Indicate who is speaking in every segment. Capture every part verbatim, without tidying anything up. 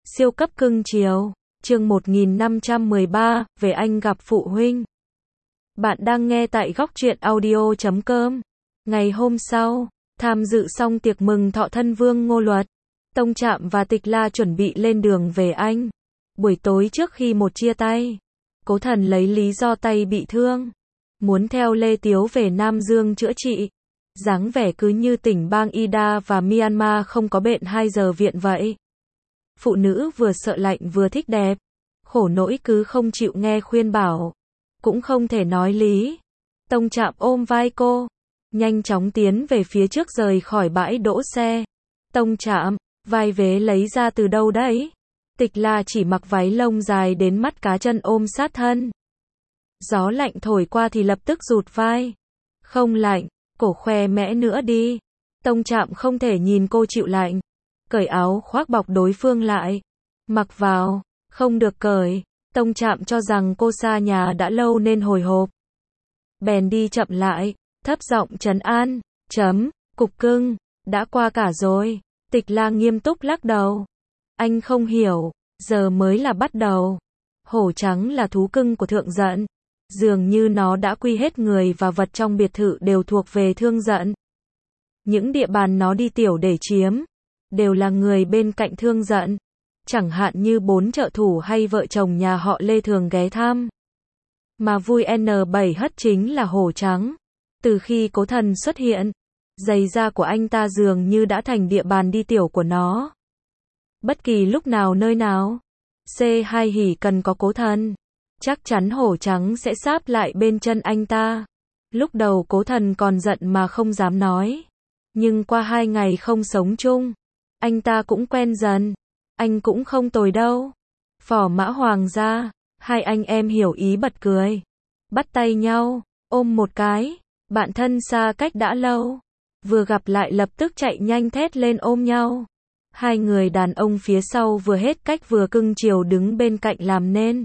Speaker 1: Siêu cấp cưng chiều. Chương một nghìn năm trăm mười ba, về anh gặp phụ huynh. Bạn đang nghe tại góc truyện audio chấm com. Ngày hôm sau, tham dự xong tiệc mừng thọ thân Vương Ngô Luật, Tông Trạm và Tịch La chuẩn bị lên đường về Anh. Buổi tối trước khi một chia tay, Cố Thần lấy lý do tay bị thương, muốn theo Lê Tiếu về Nam Dương chữa trị. Dáng vẻ cứ như tỉnh bang Ida và Myanmar không có bệnh hai giờ viện vậy. Phụ nữ vừa sợ lạnh vừa thích đẹp, khổ nỗi cứ không chịu nghe khuyên bảo, cũng không thể nói lý. Tông Trạm ôm vai cô, nhanh chóng tiến về phía trước rời khỏi bãi đỗ xe. Tông Trạm, vai vế lấy ra từ đâu đấy? Tịch La chỉ mặc váy lông dài đến mắt cá chân ôm sát thân. Gió lạnh thổi qua thì lập tức rụt vai. Không lạnh, cổ khoe mẽ nữa đi. Tông Trạm không thể nhìn cô chịu lạnh, cởi áo khoác bọc đối phương lại. Mặc vào, không được cởi. Tông Trạm cho rằng cô xa nhà đã lâu nên hồi hộp, bèn đi chậm lại, thấp giọng trấn an. Chấm, cục cưng, đã qua cả rồi. Tịch La nghiêm túc lắc đầu. Anh không hiểu, giờ mới là bắt đầu. Hổ trắng là thú cưng của Thượng Dận. Dường như nó đã quy hết người và vật trong biệt thự đều thuộc về Thương Dận. Những địa bàn nó đi tiểu để chiếm, đều là người bên cạnh Thương Dận. Chẳng hạn như bốn trợ thủ hay vợ chồng nhà họ Lê thường ghé thăm. Mà vui N bảy hất chính là hổ trắng. Từ khi Cố Thần xuất hiện, giày da của anh ta dường như đã thành địa bàn đi tiểu của nó. Bất kỳ lúc nào nơi nào, C hai hỉ cần có Cố Thần, chắc chắn hổ trắng sẽ sáp lại bên chân anh ta. Lúc đầu Cố Thần còn giận mà không dám nói. Nhưng qua hai ngày không sống chung, anh ta cũng quen dần. Anh cũng không tồi đâu. Phò Mã Hoàng ra, hai anh em hiểu ý bật cười. Bắt tay nhau, ôm một cái. Bạn thân xa cách đã lâu, vừa gặp lại lập tức chạy nhanh thét lên ôm nhau. Hai người đàn ông phía sau vừa hết cách vừa cưng chiều đứng bên cạnh làm nên.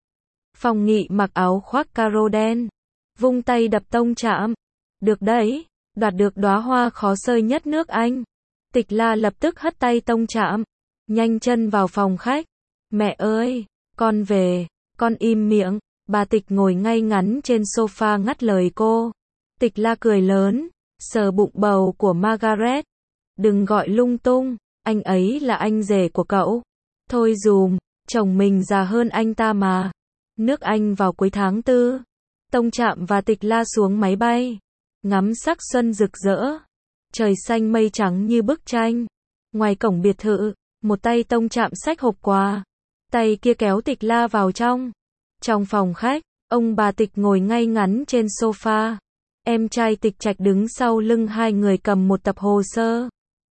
Speaker 1: Phong Nghị mặc áo khoác caro đen, vung tay đập Tông Trạm. Được đấy, đoạt được đóa hoa khó sơi nhất nước Anh. Tịch La lập tức hất tay Tông Trạm, nhanh chân vào phòng khách. Mẹ ơi, con về. Con im miệng. Bà Tịch ngồi ngay ngắn trên sofa ngắt lời cô. Tịch La cười lớn, sờ bụng bầu của Margaret. Đừng gọi lung tung, anh ấy là anh rể của cậu. Thôi dùm, chồng mình già hơn anh ta mà. Nước Anh vào cuối tháng tư. Tông Trạm và Tịch La xuống máy bay, ngắm sắc xuân rực rỡ. Trời xanh mây trắng như bức tranh. Ngoài cổng biệt thự, một tay Tông Trạm xách hộp quà, tay kia kéo Tịch La vào trong. Trong phòng khách, ông bà Tịch ngồi ngay ngắn trên sofa. Em trai Tịch Trạch đứng sau lưng hai người cầm một tập hồ sơ.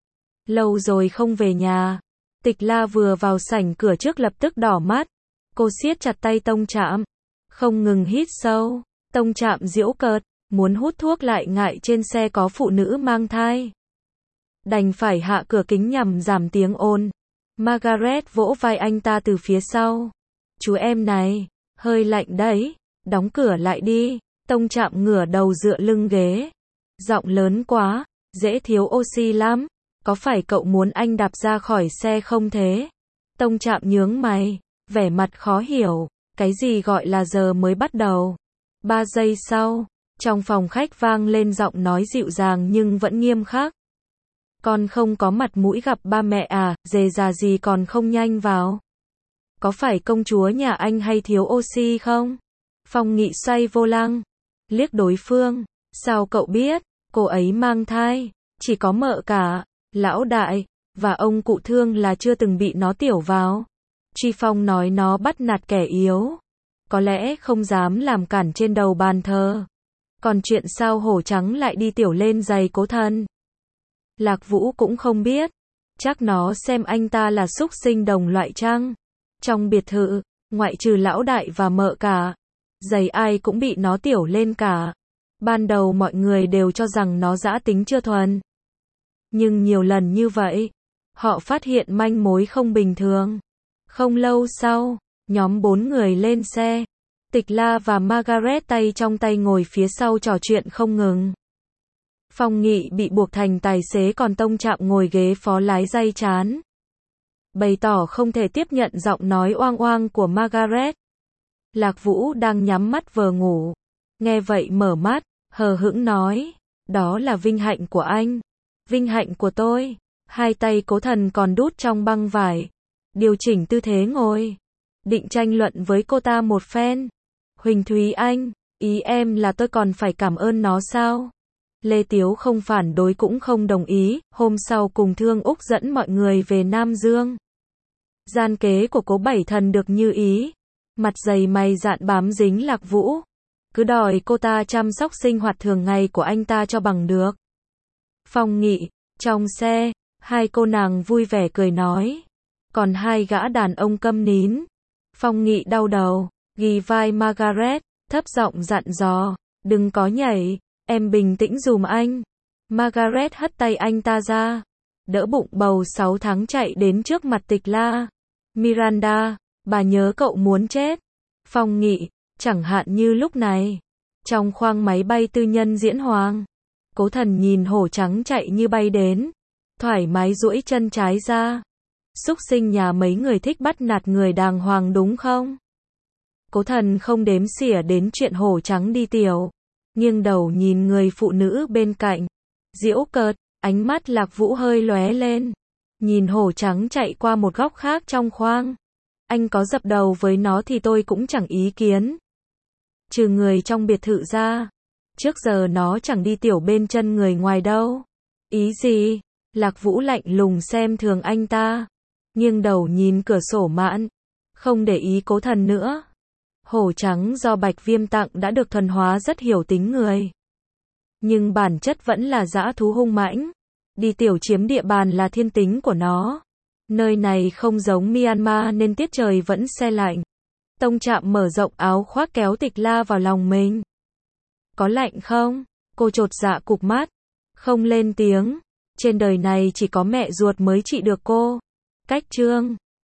Speaker 1: Lâu rồi không về nhà. Tịch La vừa vào sảnh cửa trước lập tức đỏ mắt. Cô siết chặt tay Tông Trạm, không ngừng hít sâu. Tông Trạm giễu cợt, muốn hút thuốc lại ngại trên xe có phụ nữ mang thai. Đành phải hạ cửa kính nhằm giảm tiếng ồn. Margaret vỗ vai anh ta từ phía sau. Chú em này, hơi lạnh đấy, đóng cửa lại đi. Tông Trạm ngửa đầu dựa lưng ghế. Giọng lớn quá, dễ thiếu oxy lắm. Có phải cậu muốn anh đạp ra khỏi xe không thế? Tông Trạm nhướng mày, vẻ mặt khó hiểu. Cái gì gọi là giờ mới bắt đầu? Ba giây sau, trong phòng khách vang lên giọng nói dịu dàng nhưng vẫn nghiêm khắc. Con không có mặt mũi gặp ba mẹ à, dề già gì còn không nhanh vào? Có phải công chúa nhà anh hay thiếu oxy không? Phong Nghị xoay vô lăng, liếc đối phương. Sao cậu biết? Cô ấy mang thai, chỉ có mợ cả, lão đại, và ông cụ Thương là chưa từng bị nó tiểu vào. Truy Phong nói nó bắt nạt kẻ yếu, có lẽ không dám làm cản trên đầu bàn thờ. Còn chuyện sao hổ trắng lại đi tiểu lên giày Cố Thần, Lạc Vũ cũng không biết. Chắc nó xem anh ta là súc sinh đồng loại chăng? Trong biệt thự, ngoại trừ lão đại và mợ cả, giày ai cũng bị nó tiểu lên cả. Ban đầu mọi người đều cho rằng nó dã tính chưa thuần. Nhưng nhiều lần như vậy, họ phát hiện manh mối không bình thường. Không lâu sau, nhóm bốn người lên xe. Tịch La và Margaret tay trong tay ngồi phía sau trò chuyện không ngừng. Phong Nghị bị buộc thành tài xế còn Tông Trạm ngồi ghế phó lái day chán. bày tỏ không thể tiếp nhận giọng nói oang oang của Margaret. Lạc Vũ đang nhắm mắt vờ ngủ. Nghe vậy mở mắt, hờ hững nói, đó là vinh hạnh của anh. Vinh hạnh của tôi. Hai tay Cố Thần còn đút trong băng vải. Điều chỉnh tư thế ngồi. Định tranh luận với cô ta một phen. Huỳnh Thúy Anh, ý em là tôi còn phải cảm ơn nó sao? Lê Tiếu không phản đối cũng không đồng ý, hôm sau cùng Thương Úc dẫn mọi người về Nam Dương. Gian kế của Cố Bảy Thần được như ý. Mặt dày mày dạn bám dính Lạc Vũ. Cứ đòi cô ta chăm sóc sinh hoạt thường ngày của anh ta cho bằng được. Phong Nghị, trong xe, hai cô nàng vui vẻ cười nói. Còn hai gã đàn ông câm nín. Phong Nghị đau đầu, ghi vai Margaret, thấp giọng dặn dò, đừng có nhảy, em bình tĩnh dùm anh. Margaret hất tay anh ta ra, đỡ bụng bầu sáu tháng chạy đến trước mặt Tịch La. Miranda, bà nhớ cậu muốn chết. Phong Nghị, chẳng hạn như lúc này. Trong khoang máy bay tư nhân Diễn Hoàng, Cố Thần nhìn hổ trắng chạy như bay đến, thoải mái duỗi chân trái ra. Súc sinh nhà mấy người thích bắt nạt người đàng hoàng đúng không? Cố Thần không đếm xỉa đến chuyện hổ trắng đi tiểu, nghiêng đầu nhìn người phụ nữ bên cạnh, giễu cợt, ánh mắt Lạc Vũ hơi lóe lên, nhìn hổ trắng chạy qua một góc khác trong khoang. Anh có dập đầu với nó thì tôi cũng chẳng ý kiến. Trừ người trong biệt thự ra, trước giờ nó chẳng đi tiểu bên chân người ngoài đâu. Ý gì? Lạc Vũ lạnh lùng xem thường anh ta, nghiêng đầu nhìn cửa sổ mạn, không để ý Cố Thần nữa. Hổ trắng do Bạch Viêm tặng đã được thuần hóa rất hiểu tính người. Nhưng bản chất vẫn là dã thú hung mãnh. Đi tiểu chiếm địa bàn là thiên tính của nó. Nơi này không giống Myanmar nên tiết trời vẫn se lạnh. Tông Trạm mở rộng áo khoác kéo Tịch La vào lòng mình. Có lạnh không? Cô chột dạ cụp mắt, không lên tiếng. Trên đời này chỉ có mẹ ruột mới trị được cô. Cách chương